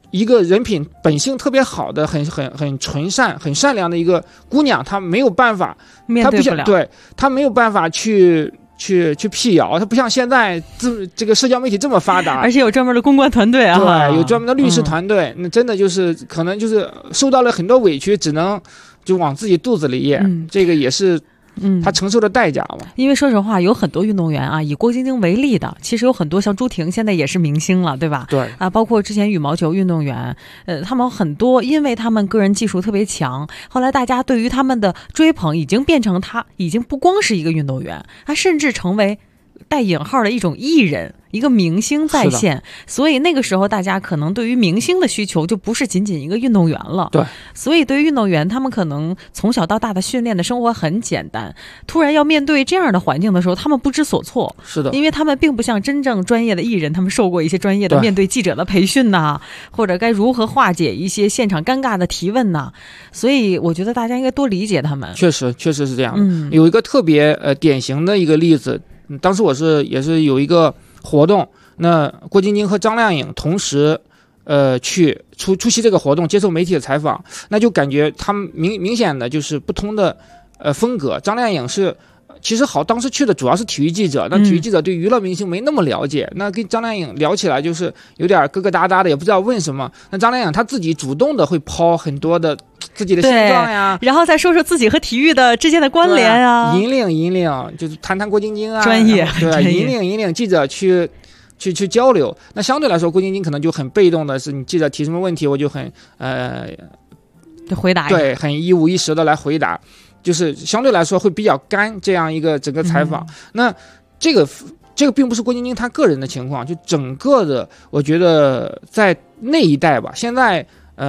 一个人品本性特别好的、很纯善、很善良的一个姑娘，她没有办法， 面对不了， 对，她没有办法去辟谣，她不像现在这个社交媒体这么发达， 而且有专门的公关团队啊， 对，有专门的律师团队，那真的就是可能就是受到了很多委屈，只能就往自己肚子里咽，这个也是。他承受的代价嘛， 因为说实话，有很多运动员啊，以郭晶晶为例的，其实有很多像朱婷，现在也是明星了，对吧？ 对啊，包括之前羽毛球运动员，他们很多，因为他们个人技术特别强，后来大家对于他们的追捧，已经变成他已经不光是一个运动员，他甚至成为带引号的一种艺人，一个明星在线，所以那个时候大家可能对于明星的需求就不是仅仅一个运动员了。 对， 所以对于运动员，他们可能从小到大的训练的生活很简单，突然要面对这样的环境的时候，他们不知所措。 是的， 因为他们并不像真正专业的艺人，他们受过一些专业的面对记者的培训呐，或者该如何化解一些现场尴尬的提问呐，所以我觉得大家应该多理解他们。 确实是这样的。有一个特别典型的一个例子。当时也是有一个活动，那郭晶晶和张靓颖同时去出席这个活动，接受媒体的采访，那就感觉他们明显的就是不同的风格。张靓颖是其实当时去的主要是体育记者，那体育记者对娱乐明星没那么了解，那跟张靓颖聊起来就是有点疙疙瘩瘩的，也不知道问什么。那张靓颖她自己主动的会抛很多的自己的现状呀， 然后再说说自己和体育的之间的关联啊， 引领，就是谈郭晶晶啊， 专业， 对，引领记者去交流。那相对来说，郭晶晶可能就很被动的是，你记者提什么问题，我就很就回答， 对，很一五一十的来回答。就是相对来说会比较干，这样一个整个采访。那这个并不是郭晶晶她个人的情况，就整个的，我觉得在那一代吧，现在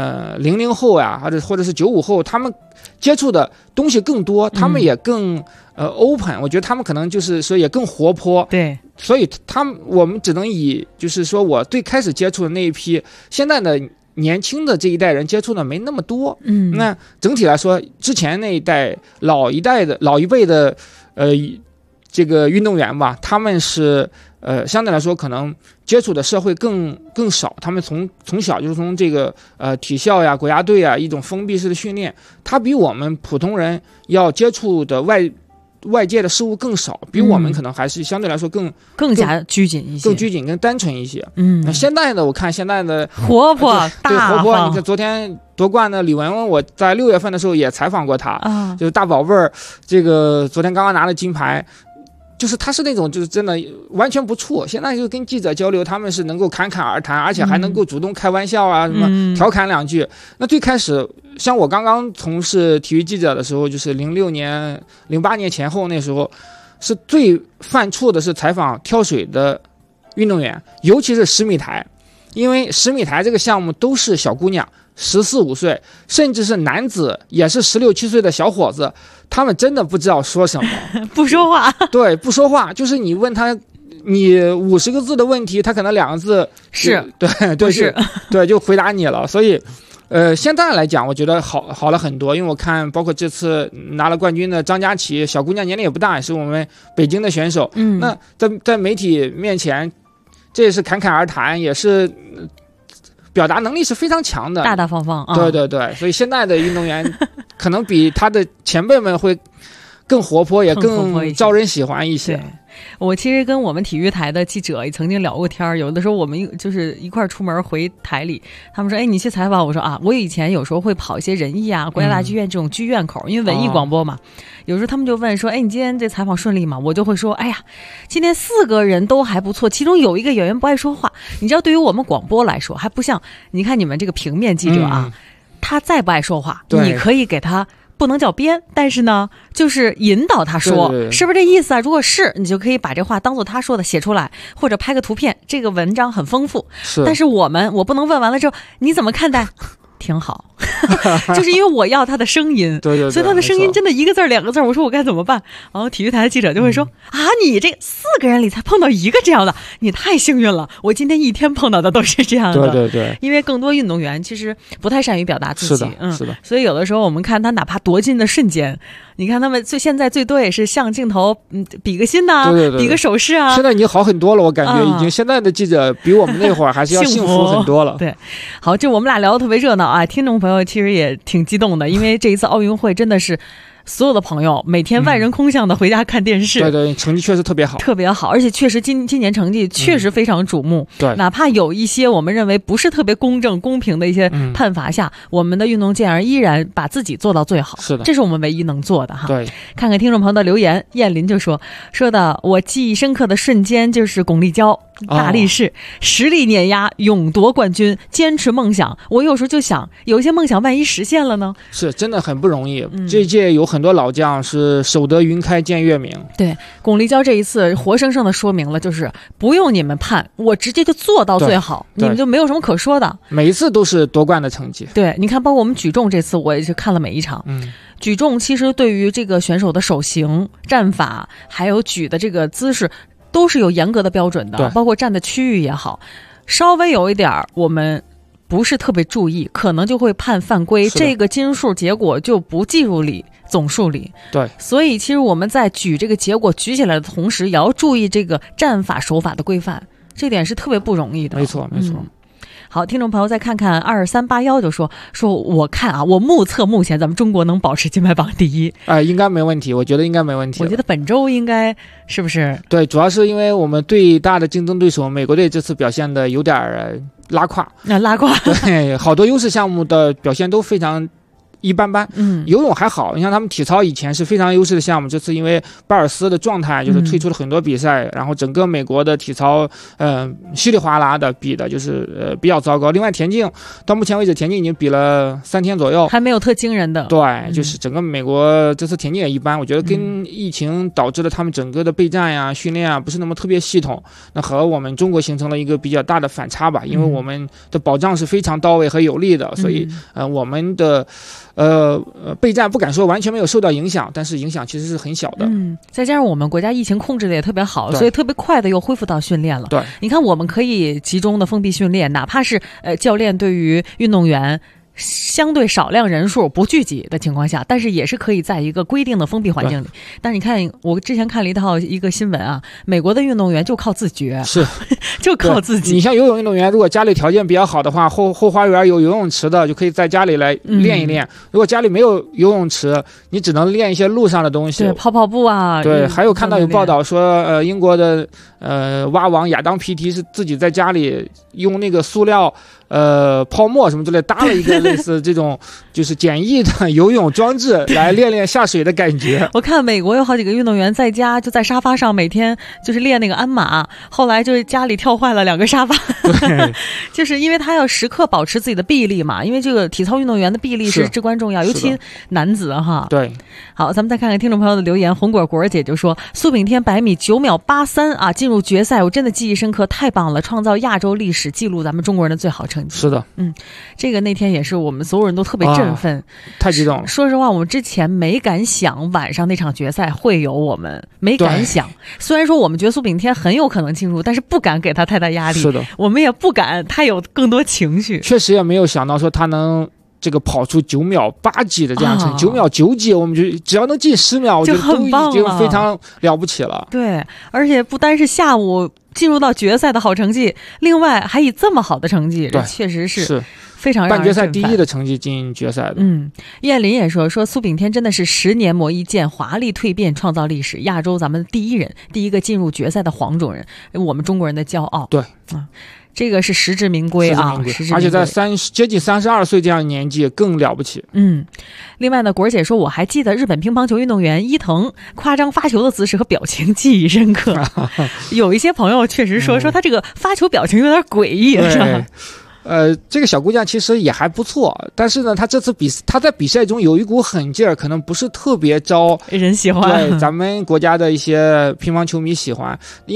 00后呀，或者是95后，他们接触的东西更多，他们也更open，我觉得他们可能就是说也更活泼。 对， 所以我们只能以就是说我最开始接触的那一批，现在的年轻的这一代人接触的没那么多，那整体来说，之前那一代老一辈的这个运动员吧，他们是相对来说可能接触的社会更少，他们从小就是从这个体校呀、国家队呀一种封闭式的训练，他比我们普通人要接触的外界的事物更少，比我们可能还是相对来说更加拘谨一些， 更拘谨、更单纯一些。那现在的我看现在的活泼大对活泼，你看昨天夺冠的李雯雯，我在6月份的时候也采访过她，就是大宝贝儿，这个昨天刚刚拿了金牌。就是他是那种就是真的完全不怵，现在就跟记者交流，他们是能够侃侃而谈，而且还能够主动开玩笑啊，什么调侃两句。那最开始像我刚刚从事体育记者的时候，就是06年、08年前后，那时候是最犯怵的是采访跳水的运动员，尤其是10米台，因为10米台这个项目都是小姑娘，14、15岁，甚至是男子也是16、17岁的小伙子，他们真的不知道说什么， 不说话。 对，不说话，就是你问他，你50个字的问题，他可能2个字是， 对是，对，就回答你了。所以，现在来讲，我觉得好了很多，因为我看，包括这次拿了冠军的张家齐，小姑娘年龄也不大，也是我们北京的选手。那在媒体面前，这也是侃侃而谈，也是。表达能力是非常强的， 大大方方。 对，所以现在的运动员可能比他的前辈们会更活泼，也更招人喜欢一些。 我其实跟我们体育台的记者也曾经聊过天，有的时候我们就是一块出门回台里，他们说：“哎，你去采访？”我说：“啊，我以前有时候会跑一些人艺啊、国家大剧院这种剧院口，因为文艺广播嘛。有时候他们就问说：‘哎，你今天这采访顺利吗？’我就会说：‘哎呀，今天4个人都还不错，其中有一个演员不爱说话。你知道，对于我们广播来说，还不像你看你们这个平面记者啊，他再不爱说话，你可以给他。”不能叫编，但是呢，就是引导他说， 对是不是这意思啊？如果是，你就可以把这话当做他说的写出来，或者拍个图片，这个文章很丰富。但是我不能问完了之后你怎么看待？ 挺好。就是因为我要他的声音， 对， 所以他的声音真的一个字两个字，我说我该怎么办？然后体育台的记者就会说你这4个人里才碰到一个这样的，你太幸运了，我今天一天碰到的都是这样的。 对， 因为更多运动员其实不太善于表达自己， 是的， 所以有的时候我们看他哪怕夺金的瞬间，你看他们现在最多也是向镜头比个心呐，比个手势啊。 现在已经好很多了，我感觉已经现在的记者比我们那会儿还是要幸福很多了。 对，好，这我们俩聊得特别热闹啊，听众朋友其实也挺激动的，因为这一次奥运会真的是所有的朋友每天万人空巷的回家看电视， 对，成绩确实特别好， 而且确实今年成绩确实非常瞩目。 对，哪怕有一些我们认为不是特别公正公平的一些判罚下，我们的运动健儿依然把自己做到最好。 是的， 这是我们唯一能做的哈。 对， 看看听众朋友的留言，燕林就说的我记忆深刻的瞬间就是巩立姣大力士，实力碾压，勇夺冠军，坚持梦想。我有时候就想，有一些梦想万一实现了呢？ 是真的很不容易。这届有很多老将是守得云开见月明。 对，巩立姣这一次活生生的说明了，就是不用你们判，我直接就做到最好，你们就没有什么可说的。 每一次都是夺冠的成绩。 对，你看，包括我们举重这次，我也是看了每一场。举重其实对于这个选手的手型、战法，还有举的这个姿势，都是有严格的标准的，包括站的区域也好，稍微有一点我们不是特别注意，可能就会判犯规，这个金数结果就不计入总数里。 对， 所以其实我们在举这个结果举起来的同时，也要注意这个战法手法的规范，这点是特别不容易的。 没错。 好，听众朋友再看看2381就说我看啊，我目测目前咱们中国能保持金牌榜第一应该没问题，我觉得应该没问题。 我觉得本周应该是不是？ 对，主要是因为我们最大的竞争对手美国队这次表现的有点拉胯。对，好多优势项目的表现都非常一般般。游泳还好，你像他们体操以前是非常优势的项目，这次因为巴尔斯的状态就是退出了很多比赛，然后整个美国的体操稀里哗啦的比的就是比较糟糕。另外田径到目前为止田径已经比了3天左右， 还没有特惊人的。 对，就是整个美国这次田径也一般，我觉得跟疫情导致了他们整个的备战呀训练啊不是那么特别系统，那和我们中国形成了一个比较大的反差吧。因为我们的保障是非常到位和有力的，所以我们的备战不敢说完全没有受到影响，但是影响其实是很小的。 再加上我们国家疫情控制的也特别好，所以特别快的又恢复到训练了。 对， 你看我们可以集中的封闭训练，哪怕是教练对于运动员相对少量人数不聚集的情况下，但是也是可以在一个规定的封闭环境里。但是你看，我之前看了一个新闻啊，美国的运动员就靠自觉， 是就靠自己。 你像游泳运动员，如果家里条件比较好的话，后花园有游泳池的，就可以在家里来练一练。如果家里没有游泳池，你只能练一些路上的东西， 对，跑步啊。 对，还有看到有报道说，英国的蛙王亚当皮提是自己在家里用那个塑料泡沫什么之类搭了一个类似这种就是简易的游泳装置来练练下水的感觉。 我看美国有好几个运动员在家就在沙发上每天就是练那个鞍马，后来就是家里跳坏了2个沙发。对，就是因为他要时刻保持自己的臂力嘛，因为这个体操运动员的臂力是至关重要，尤其男子哈。 对， 好，咱们再看看听众朋友的留言。红果果姐就说，苏炳添100米9秒83啊，进入决赛，我真的记忆深刻，太棒了，创造亚洲历史，记录咱们中国人的最好成绩。 是的， 这个那天也是我们所有人都特别振奋， 太激动了。 说实话，我们之前没敢想晚上那场决赛会有我们，没敢想。虽然说我们觉得苏炳添很有可能进入，但是不敢给他太大压力。 是的， 我们也不敢他有更多情绪。 确实也没有想到说他能这个跑出9秒8几的这样成绩，9秒9几，我们就只要能进10秒，我觉得都已经非常了不起了。 对，而且不单是下午进入到决赛的好成绩，另外还以这么好的成绩，这确实是非常让人半决赛第1的成绩进决赛的。 燕林也说苏炳添真的是10年磨一剑，华丽蜕变，创造历史，亚洲咱们第一人，第一个进入决赛的黄种人，我们中国人的骄傲。 对， 这个是实至名归啊， 而且在接近32岁这样的年纪更了不起。 另外呢，果儿姐说我还记得日本乒乓球运动员伊藤夸张发球的姿势和表情记忆深刻。有一些朋友确实说他这个发球表情有点诡异，是吧？ 这个小姑娘其实也还不错，但是呢，她这次她在比赛中有一股狠劲儿，可能不是特别招人喜欢， 对咱们国家的一些乒乓球迷喜欢。因为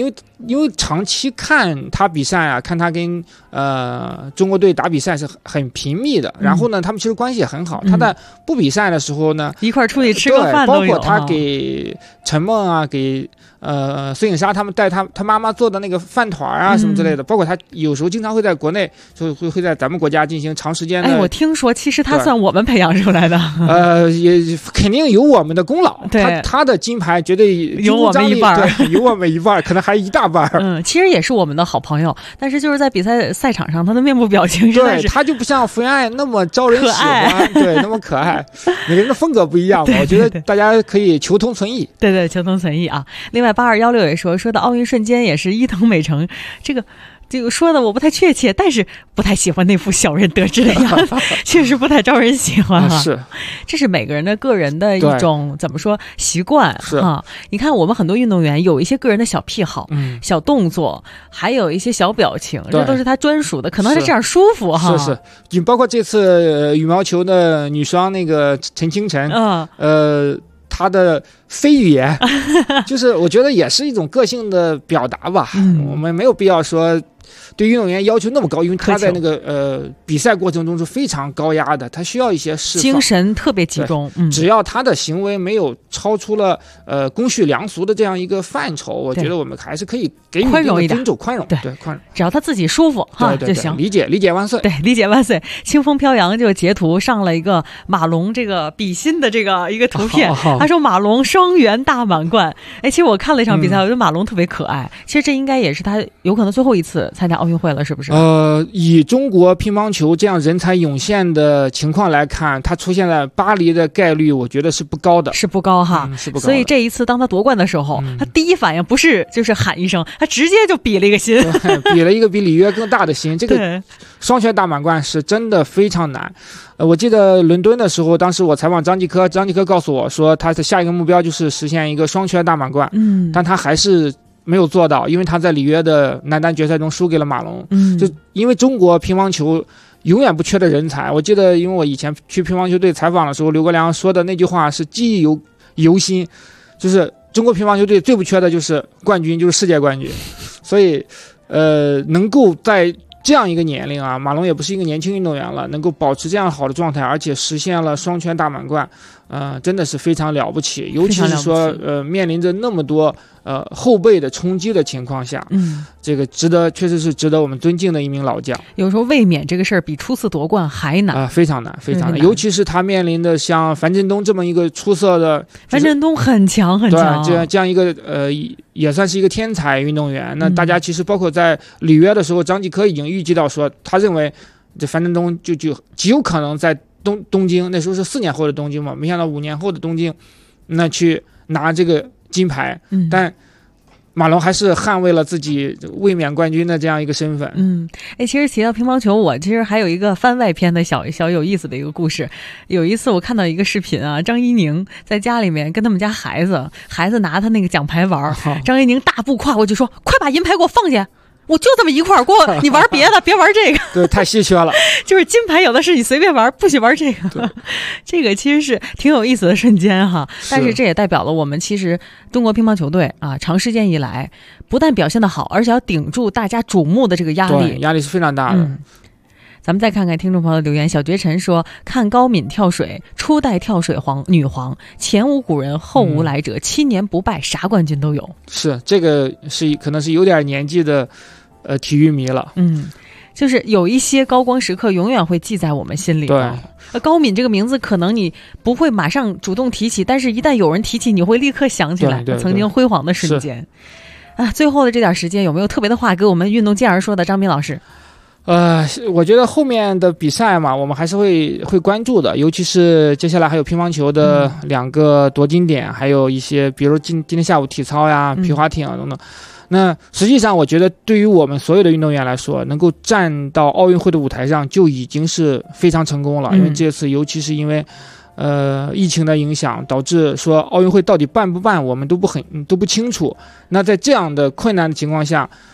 因为长期看他比赛啊，看他跟中国队打比赛是很频密的，然后呢，他们其实关系也很好。他在不比赛的时候呢， 一块出去吃个饭都有， 包括他给陈梦啊，给孙颖莎他们带他妈妈做的那个饭团啊什么之类的，包括他有时候经常会在国内就会在咱们国家进行长时间的。 我听说其实他算我们培养出来的， 也肯定有我们的功劳。 对， 他的金牌绝对有我们一半， 有我们一半，可能还一大半。 其实也是我们的好朋友，但是就是在比赛场上，他的面部表情真的是， 对，他就不像福原爱那么招人喜欢，对，那么可爱，每个人的风格不一样嘛。我觉得大家可以求同存异， 对，求同存异啊。另外8216也说到奥运瞬间也是伊藤美诚，这个说的我不太确切，但是不太喜欢那副小人得志的样子，确实不太招人喜欢哈。 是， 这是每个人的个人的一种怎么说习惯哈。你看我们很多运动员有一些个人的小癖好、小动作，还有一些小表情，这都是他专属的，可能是这样舒服哈。 是，你包括这次羽毛球的女双那个陈清晨，他的非语言，就是我觉得也是一种个性的表达吧。我们没有必要说对运动员要求那么高，因为他在那个比赛过程中是非常高压的，他需要一些释放， 精神特别集中。 只要他的行为没有超出了公序良俗的这样一个范畴，我觉得我们还是可以给予宽容一点， 尊重、宽容，对，宽容。 只要他自己舒服哈就行。 理解万岁， 对，理解万岁。清风飘扬就截图上了一个马龙这个比心的这个一个图片，他说马龙双元大满贯。其实我看了一场比赛，我觉得马龙特别可爱。其实这应该也是他有可能最后一次参加奥运会了，是不是？ 以中国乒乓球这样人才涌现的情况来看，他出现在巴黎的概率，我觉得是不高的， 是不高哈， 是不高的。 所以这一次当他夺冠的时候，他第一反应不是就是喊一声，他直接就比了一个心， 比了一个比里约更大的心。这个双拳大满贯是真的非常难。我记得伦敦的时候，当时我采访张继科告诉我说，他的下一个目标就是实现一个双拳大满贯，但他还是没有做到，因为他在里约的男单决赛中输给了马龙。就因为中国乒乓球永远不缺的人才。我记得，因为我以前去乒乓球队采访的时候，刘国梁说的那句话是记忆犹新，就是中国乒乓球队最不缺的就是冠军，就是世界冠军。所以，能够在这样一个年龄啊，马龙也不是一个年轻运动员了，能够保持这样好的状态，而且实现了双拳大满贯，真的是非常了不起。尤其是说，面临着那么多后辈的冲击的情况下，这个确实是值得我们尊敬的一名老将。 有时候卫冕这个事儿比初次夺冠还难非常难，非常难。尤其是他面临的像樊振东这么一个出色的， 樊振东很强很强， 对，这样一个也算是一个天才运动员。那大家其实包括在里约的时候，张继科已经预计到说，他认为这樊振东就极有可能在东京，那时候是4年后的东京嘛，没想到5年后的东京，那去拿这个金牌。但马龙还是捍卫了自己卫冕冠军的这样一个身份。 其实提到乒乓球，我其实还有一个番外篇的小有意思的一个故事。有一次我看到一个视频啊，张怡宁在家里面跟他们家孩子拿他那个奖牌玩，张怡宁大步跨过去说：“快把银牌给我放下！我就这么一块儿，你玩别的，别玩这个。” 对，太稀缺了。 就是金牌有的是，你随便玩，不许玩这个。这个其实是挺有意思的瞬间哈。但是这也代表了我们其实中国乒乓球队啊，长时间以来不但表现得好，而且要顶住大家瞩目的这个压力。 对，压力是非常大的。 咱们再看看听众朋友的留言。小绝尘说，看高敏跳水，初代跳水女皇，前无古人后无来者，7年不败，啥冠军都有。 是，这个是可能是有点年纪的体育迷了。 就是有一些高光时刻永远会记在我们心里。 对， 高敏这个名字可能你不会马上主动提起，但是一旦有人提起，你会立刻想起来曾经辉煌的瞬间。最后的这点时间，有没有特别的话给我们运动健儿说的，张斌老师？ 我觉得后面的比赛嘛，我们还是会关注的，尤其是接下来还有乒乓球的2个夺金点，还有一些比如今天下午体操呀、皮划艇啊等等。那实际上我觉得对于我们所有的运动员来说，能够站到奥运会的舞台上就已经是非常成功了。因为这次尤其是因为疫情的影响，导致说奥运会到底办不办我们都不清楚。那在这样的困难的情况下，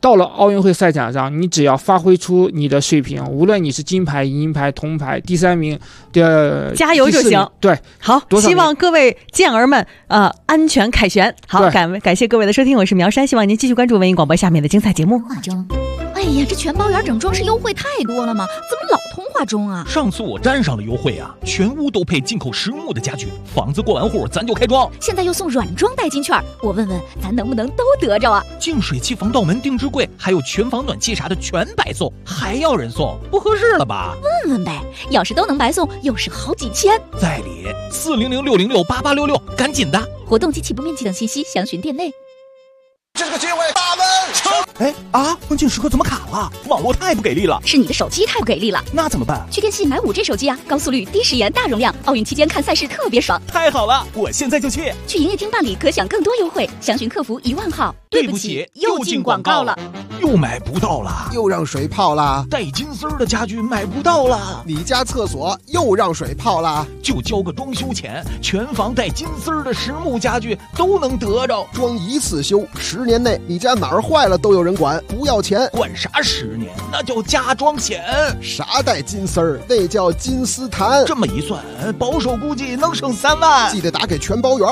到了奥运会赛场上，你只要发挥出你的水平，无论你是金牌、银牌、铜牌、第3名的， 加油就行。 对， 好，希望各位健儿们安全凯旋。好，感谢各位的收听，我是苗山，希望您继续关注文艺广播下面的精彩节目。 哎呀，这全包圆整装饰优惠太多了吗？怎么老通话中啊？ 上次我沾上了优惠啊，全屋都配进口实木的家具，房子过完户咱就开装。 现在又送软装代金券，我问问咱能不能都得着啊？ 净水器、防盗门、定制柜，还有全房暖气啥的全白送，还要人送，不合适了吧？ 问问呗，要是都能白送，又是好几千。 在理，400-606-8866，赶紧的！ 活动及起步面积等信息详询店内。 这个机会大温成。 关键时刻怎么卡了？网络太不给力了。 是你的手机太不给力了。 那怎么办？ 去电信买5G 手机啊，高速率、低时延、大容量，奥运期间看赛事特别爽。 太好了，我现在就去。 去营业厅办理，可享更多优惠。详询客服10000号。 对不起，又进广告了。又买不到了， 又让水泡了。 带金丝的家具买不到了。 你家厕所又让水泡了。 就交个装修钱，全房带金丝的实木家具都能得着。 装一次修，10年内你家哪儿坏了都有人管，不要钱。 管啥10年？那叫加装险。 啥带金丝儿？那叫金丝檀。 这么一算，保守估计能省3万。 记得打给全包圆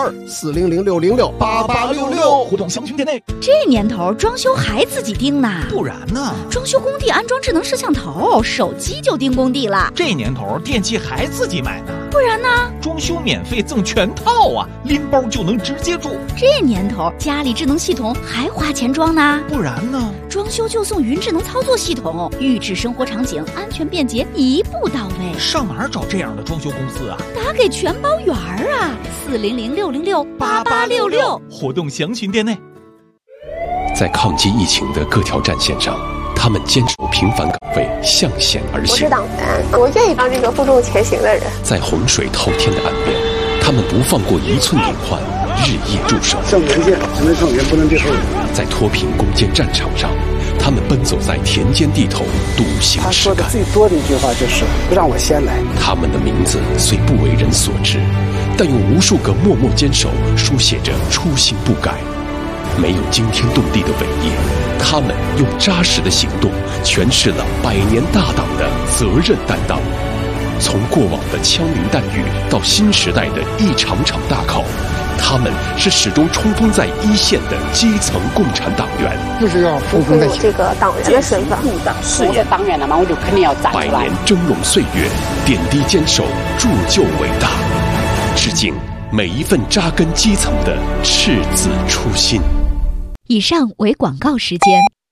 400-606-8866， 活动详询店内。 这年头装修还自己盯呢？ 不然呢？ 装修工地安装智能摄像头，手机就盯工地了。 这年头电器还自己买呢？ 不然呢？ 装修免费赠全套啊，拎包就能直接住。 这年头家里智能系统还花钱装呢？ 不然呢？ 装修就送云智能操作系统，预制生活场景，安全便捷，一步到位。 上哪儿找这样的装修公司啊？ 打给全包圆啊，400-606-8866， 活动详询店内。 在抗击疫情的各条战线上，他们坚守平凡岗位，向险而行。 我是党员，我愿意当这个负重前行的人。 在洪水滔天的岸边，他们不放过1寸隐患，日夜驻守。 向前线，才能上前，不能退后。 在脱贫攻坚战场上，他们奔走在田间地头，笃行实干。 他说的最多的一句话就是“让我先来”。 他们的名字虽不为人所知，但用无数个默默坚守书写着初心不改。没有惊天动地的伟业，他们用扎实的行动诠释了100年大党的责任担当。从过往的枪林弹雨到新时代的一场场大考，他们是始终冲锋在一线的基层共产党员。 就是要服从在前。 这个党员的身份， 是我的党员了嘛，我就肯定要站出来。 100年峥嵘岁月，点滴坚守，铸就伟大。致敬每一份扎根基层的赤子初心。 以上为广告时间。